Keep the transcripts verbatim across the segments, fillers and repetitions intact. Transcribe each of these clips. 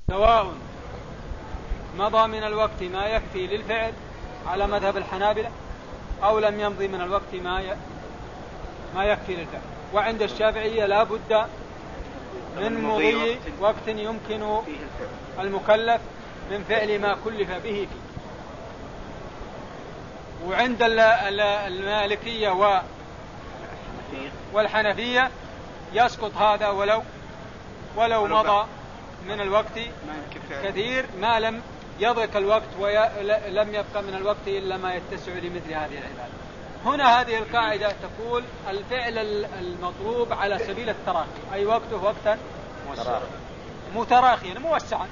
سواء مضى من الوقت ما يكفي للفعل على مذهب الحنابلة أو لم يمضي من الوقت ما ما يكفي للفعل. وعند الشافعية لا بد من مضي وقت يمكن المكلف من فعل ما كلف به فيه. وعند المالكية والحنفية يسقط هذا ولو ولو مضى من الوقت كثير ما لم يضيق الوقت ولم يبقى من الوقت إلا ما يتسع لمثل هذه العبادة. هنا هذه القاعدة تقول الفعل المطلوب على سبيل التراخي، أي وقته وقتا متراخيا موسعا.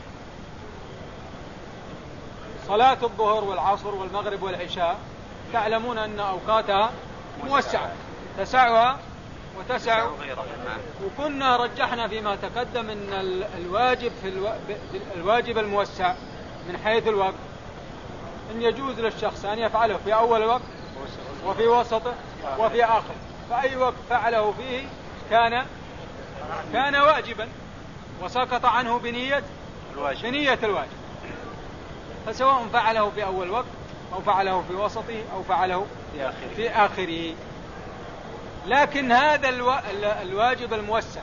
صلاة الظهر والعصر والمغرب والعشاء تعلمون أن أوقاتها موسعة تسعها وتسع، وكنا رجحنا فيما تقدم أن الواجب في الو... الواجب الموسع من حيث الوقت أن يجوز للشخص أن يفعله في أول وقت وفي وسطه وفي آخر، فأي وقت فعله فيه كان كان واجبا وسقط عنه بنية بنية الواجب، فسواء فعله في أول وقت أو فعله في وسطه أو فعله في آخره, في آخره. لكن هذا الو... الواجب الموسع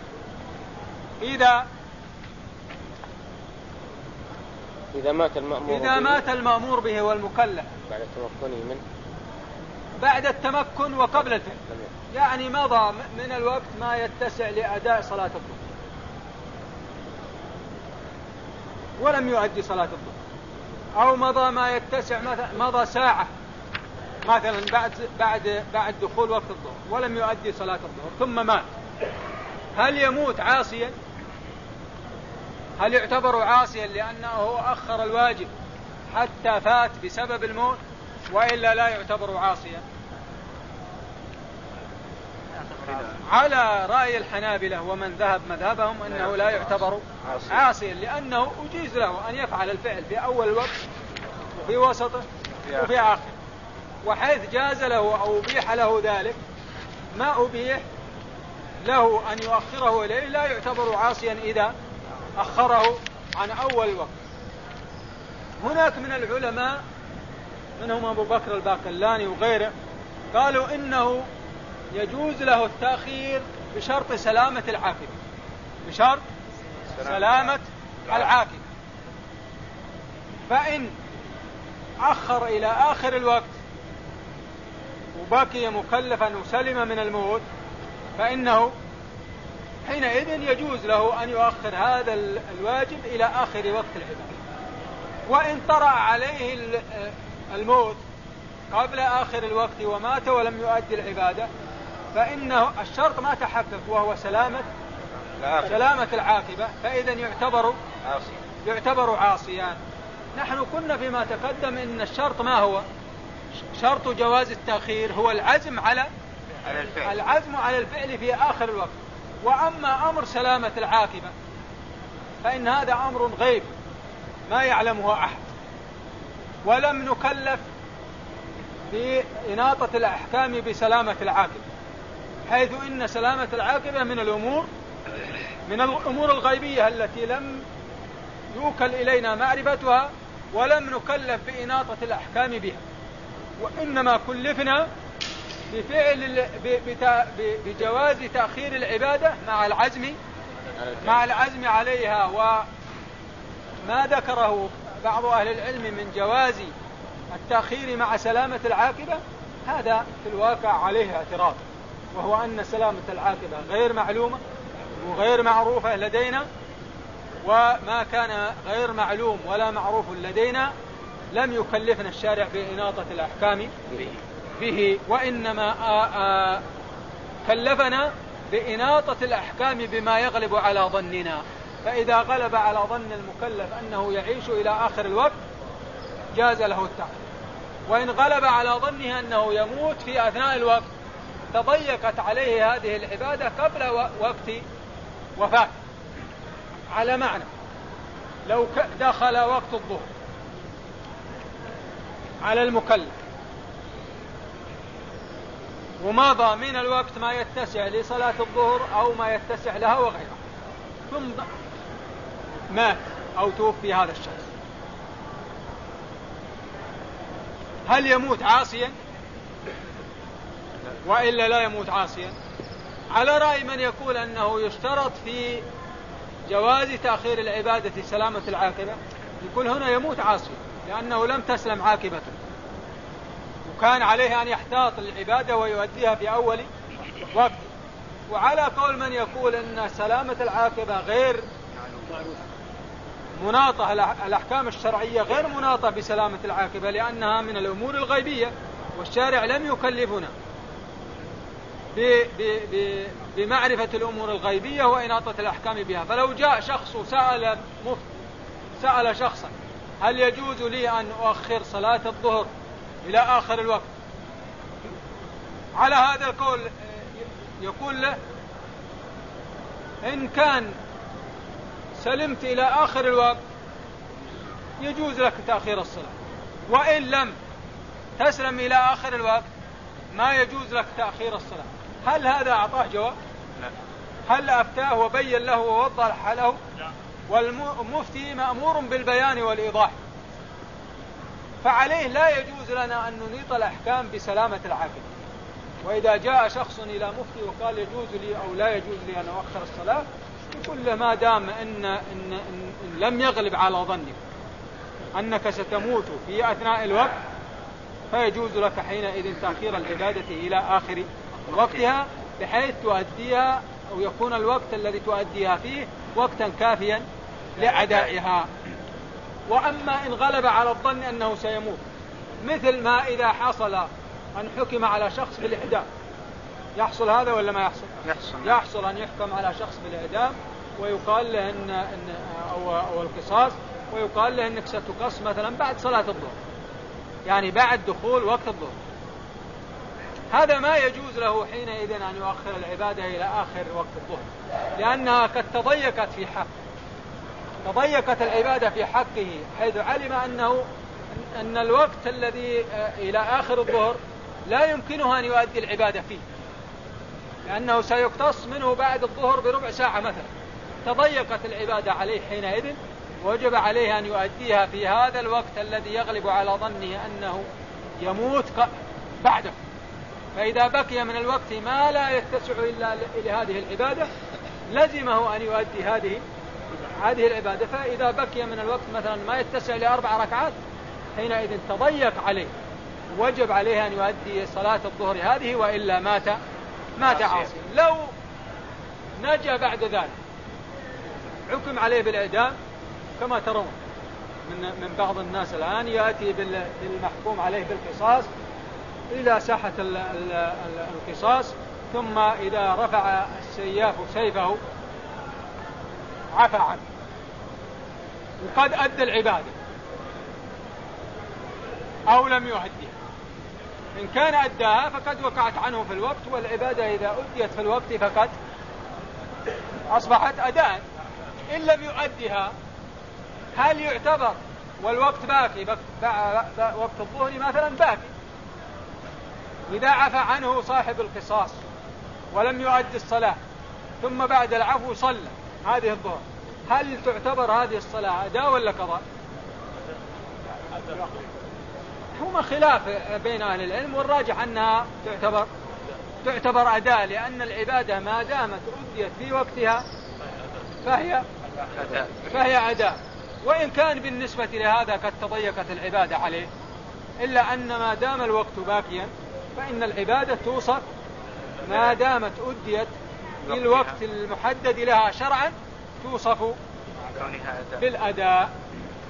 إذا إذا مات المأمور إذا به مات المأمور به والمكلف بعد تمكنه منه بعد التمكن وقبل الفعل، يعني مضى من الوقت ما يتسع لأداء صلاة الظهر ولم يؤدي صلاة الظهر، أو مضى ما يتسع مضى ساعة مثلا بعد بعد بعد دخول وقت الظهر ولم يؤدي صلاة الظهر ثم مات، هل يموت عاصيا؟ هل يعتبر عاصيا لأنه أخر الواجب حتى فات بسبب الموت، وإلا لا يعتبر عاصيا؟ على رأي الحنابلة ومن ذهب مذهبهم أنه لا يعتبر عاصيا، لأنه أجيز له أن يفعل الفعل في أول الوقت وفي وسطه وفي آخر، وحيث جاز له أو أبيح له ذلك ما أبيح له أن يؤخره إليه لا يعتبر عاصيا إذا أخره عن أول الوقت. هناك من العلماء منهم أبو بكر الباقلاني وغيره قالوا إنه يجوز له التأخير بشرط سلامة العاقبة، بشرط سلامة العاقبة، فإن أخر إلى آخر الوقت وبقي مكلفا وسلم من الموت فإنه حينئذ يجوز له أن يؤخر هذا الواجب إلى آخر وقت العبادة. وإن طرأ عليه الموت قبل آخر الوقت ومات ولم يؤدي العبادة فإنه الشرط ما تحقق وهو سلامة سلامة العاقبة، فإذا يعتبر يعتبر عاصيا. نحن كنا فيما تقدم إن الشرط ما هو شرط جواز التأخير، هو العزم على العزم على الفعل في آخر الوقت. وأما أمر سلامة العاقبة فإن هذا أمر غيب ما يعلمه أحد، ولم نكلف بإناطة الأحكام بسلامة العاقبة، حيث إن سلامة العاقبة من الأمور من الأمور الغيبية التي لم يوكل إلينا معرفتها ولم نكلف بإناطة الأحكام بها، وإنما كلفنا بفعل بجواز تأخير العبادة مع العزم مع العزم عليها. وما ذكره بعض أهل العلم من جواز التأخير مع سلامة العاقبة هذا في الواقع عليه اعتراض، وهو أن سلامة العاقبة غير معلومة وغير معروفة لدينا، وما كان غير معلوم ولا معروف لدينا لم يكلفنا الشارع بإناطة الأحكام به، وإنما آآ آآ كلفنا بإناطة الأحكام بما يغلب على ظننا. فإذا غلب على ظن المكلف أنه يعيش إلى آخر الوقت جاز له التأخير، وإن غلب على ظنه أنه يموت في أثناء الوقت تضيقت عليه هذه العبادة قبل وقت وفاته. على معنى لو دخل وقت الظهر على المكلف ومضى من الوقت ما يتسع لصلاة الظهر أو ما يتسع لها وغيرها ثم مات أو توفي هذا الشخص، هل يموت عاصيا وإلا لا يموت عاصيا؟ على رأي من يقول أنه يشترط في جواز تأخير العبادة سلامة العاقبة، يقول هنا يموت عاصيا لأنه لم تسلم عاقبته، وكان عليه أن يحتاط العبادة ويؤديها في أول وقت. وعلى قول من يقول أن سلامة العاقبة غير مناطة، الأحكام الشرعية غير مناطة بسلامة العاقبة لأنها من الأمور الغيبية، والشارع لم يكلفنا بمعرفة الأمور الغيبية وإناطة الأحكام بها. فلو جاء شخص سأل مفتي سأل شخصا هل يجوز لي أن أؤخر صلاة الظهر إلى آخر الوقت، على هذا القول يقول له إن كان سلمت إلى آخر الوقت يجوز لك تأخير الصلاة، وإن لم تسلم إلى آخر الوقت ما يجوز لك تأخير الصلاة. هل هذا أعطاه جواب؟ هل أفتاه وبين له ووضح له؟ والمفتي مأمور بالبيان والإيضاح، فعليه لا يجوز لنا أن ننيط الأحكام بسلامة العاقبة. وإذا جاء شخص إلى مفتي وقال يجوز لي أو لا يجوز لي أن أؤخر الصلاة، يقول له ما دام إن, إن, إن, إن لم يغلب على ظنك أنك ستموت في أثناء الوقت فيجوز لك حينئذ تأخير العبادة إلى آخر وقتها بحيث تؤديها أو يكون الوقت الذي تؤديها فيه وقتا كافيا لأدائها. وأما إن غلب على الظن أنه سيموت، مثل ما إذا حصل أن حكم على شخص بالإعدام، يحصل هذا ولا ما يحصل؟ يحصل, يحصل أن يحكم على شخص بالإعدام ويقال له إن, إن أو, أو القصاص، ويقال له إنك ستقص مثلا بعد صلاة الظهر، يعني بعد دخول وقت الظهر. هذا ما يجوز له حينئذ أن يؤخر العبادة إلى آخر وقت الظهر، لأنها قد تضيقت في حق تضيقت العبادة في حقه، حيث علم أنه أن الوقت الذي إلى آخر الظهر لا يمكنه أن يؤدي العبادة فيه، لأنه سيقتص منه بعد الظهر بربع ساعة مثلا. تضيقت العبادة عليه حينئذ، وجب عليه أن يؤديها في هذا الوقت الذي يغلب على ظنه أنه يموت بعده. فإذا بقي من الوقت ما لا يتسع إلا لهذه العبادة لزمه أن يؤدي هذه هذه العبادة. فإذا بقي من الوقت مثلا ما يتسع لأربع ركعات حينئذ تضيق عليه، وجب عليه أن يؤدي صلاة الظهر هذه، وإلا مات مات عاصيا. لو نجا بعد ذلك حكم عليه بالإعدام كما ترون من من بعض الناس الآن، يأتي بالمحكوم عليه بالقصاص إلى ساحة القصاص، ثم إذا رفع السياف سيفه عفى عنه وقد أدى العبادة أو لم يؤديها. إن كان أداها فقد وقعت عنه في الوقت، والعبادة إذا أديت في الوقت فقد أصبحت أداء. إن لم يؤديها هل يعتبر والوقت باقي وقت الظهر مثلا باقي؟ إذا عفى عنه صاحب القصاص ولم يؤدي الصلاة ثم بعد العفو صلى هذه الظهر، هل تعتبر هذه الصلاة أداء ولا قضاء؟ هما خلاف بين أهل العلم، والراجح أنها تعتبر تعتبر أداء، لأن العبادة ما دامت أديت في وقتها فهي فهي أداء. وإن كان بالنسبة لهذا قد تضيقت العبادة عليه، إلا أن ما دام الوقت باقيا فإن العبادة توصف ما دامت أديت في الوقت المحدد لها شرعا توصف بالأداء.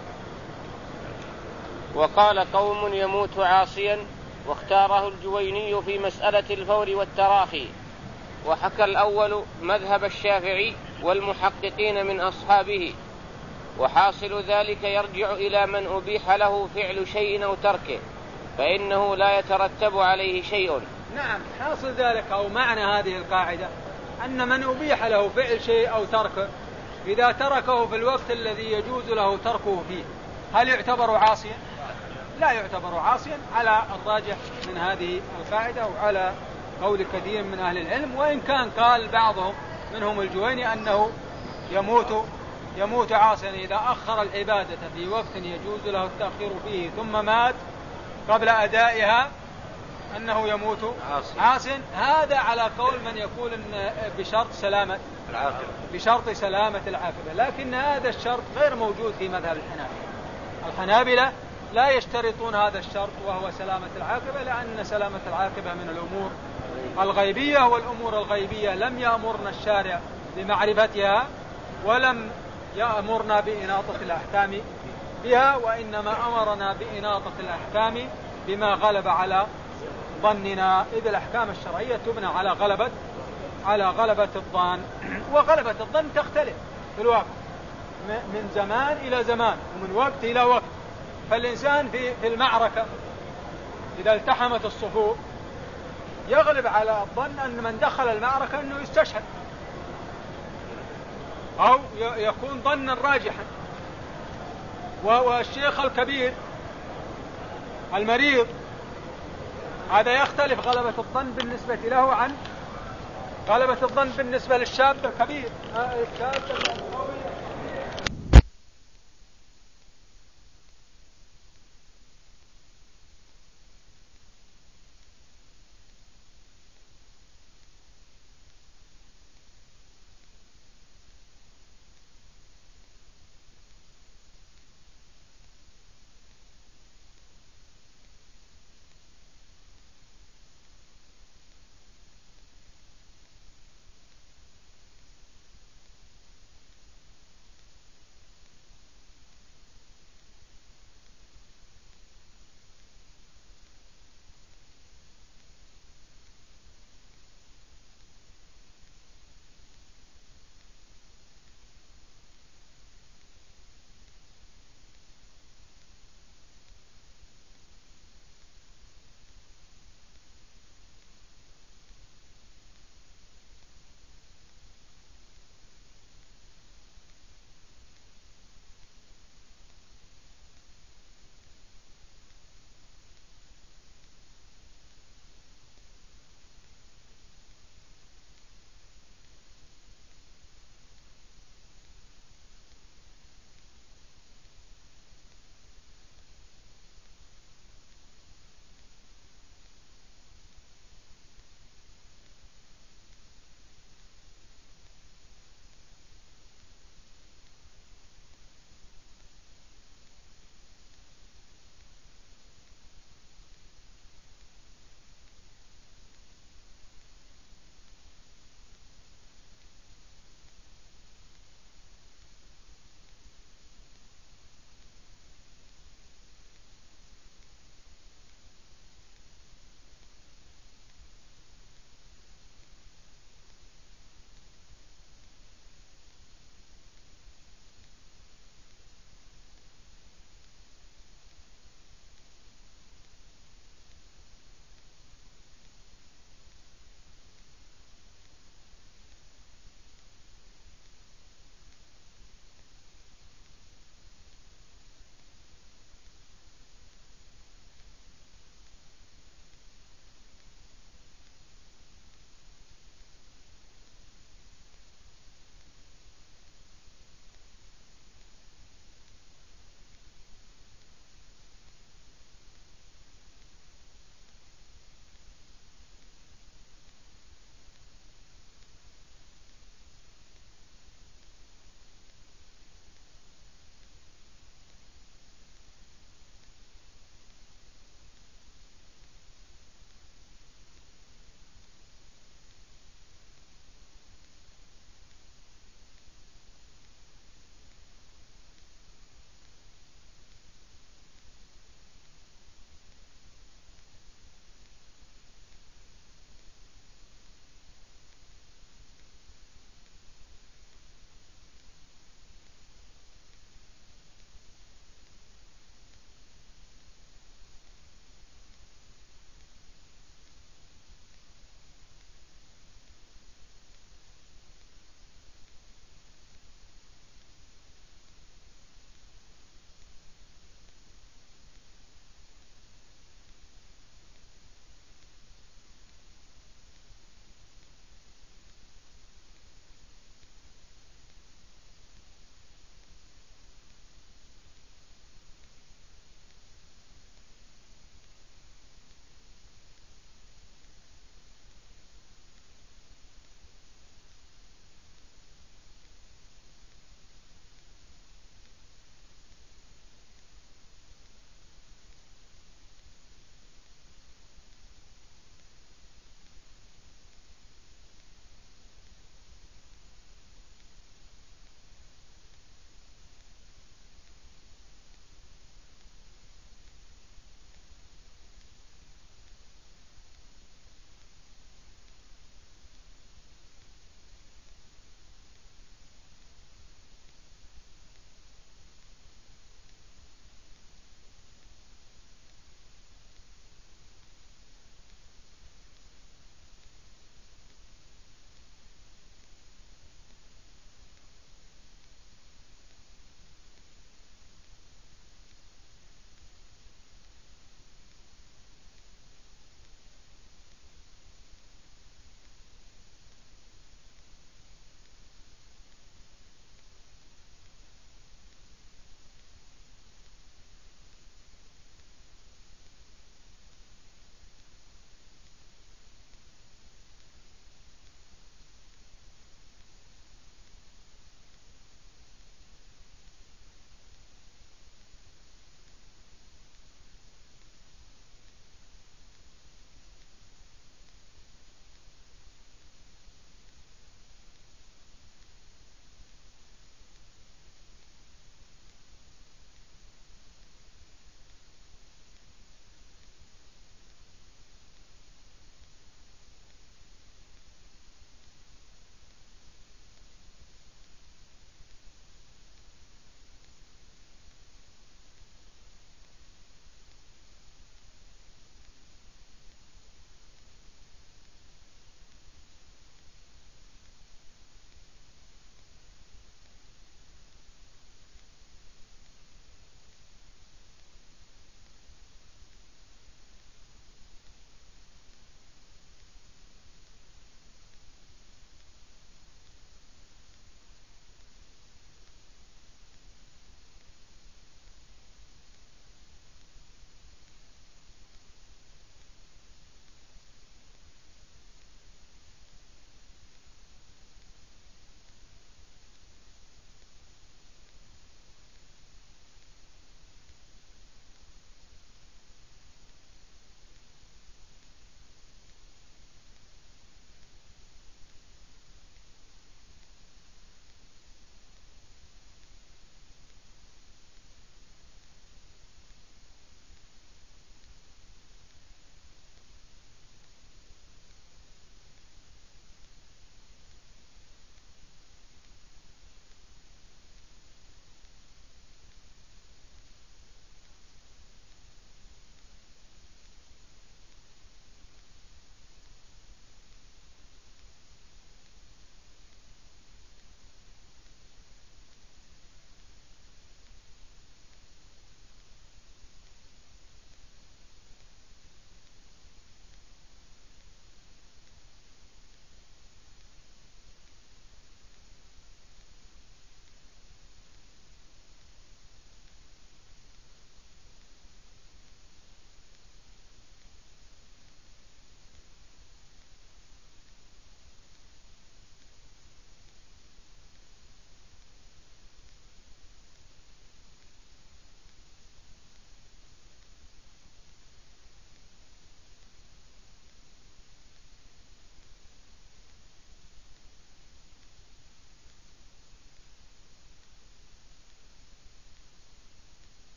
وقال قوم يموت عاصيا، واختاره الجويني في مسألة الفور والتراخي. وحكى الأول مذهب الشافعي والمحققين من أصحابه، وحاصل ذلك يرجع إلى من أبيح له فعل شيء أو تركه، فإنه لا يترتب عليه شيء. نعم، حاصل ذلك أو معنى هذه القاعدة أن من أبيح له فعل شيء أو تركه إذا تركه في الوقت الذي يجوز له تركه فيه هل يعتبر عاصيا؟ لا يعتبر عاصيا على الراجح من هذه القاعدة وعلى قول كثير من أهل العلم. وإن كان قال بعضهم منهم الجويني أنه يموت يموت عاصيا إذا أخر العبادة في وقت يجوز له التأخير فيه ثم مات قبل أدائها أنه يموت عاصيا. هذا على قول من يقول إن بشرط سلامة العاقبة بشرط سلامة العاقبة، لكن هذا الشرط غير موجود في مذهب الحنابلة. الحنابلة لا يشترطون هذا الشرط وهو سلامة العاقبة، لأن سلامة العاقبة من الأمور الغيبية، والأمور الغيبية لم يأمرنا الشارع بمعرفتها ولم يأمرنا بإناطة الأحكام بها، وإنما أمرنا بإناطة الأحكام بما غلب على ظننا، إذ الأحكام الشرعية تبنى على غلبة على غلبة الظن، وغلبة الظن تختلف في الواقع من زمان إلى زمان ومن وقت إلى وقت. فالإنسان في في المعركة إذا التحمت الصفوف يغلب على الظن أن من دخل المعركة أنه يستشهد، أو يكون ظنا راجحا. والشيخ الكبير المريض هذا يختلف غلبة الظن بالنسبة له عن غلبة الظن بالنسبة للشاب الكبير الشاب القوي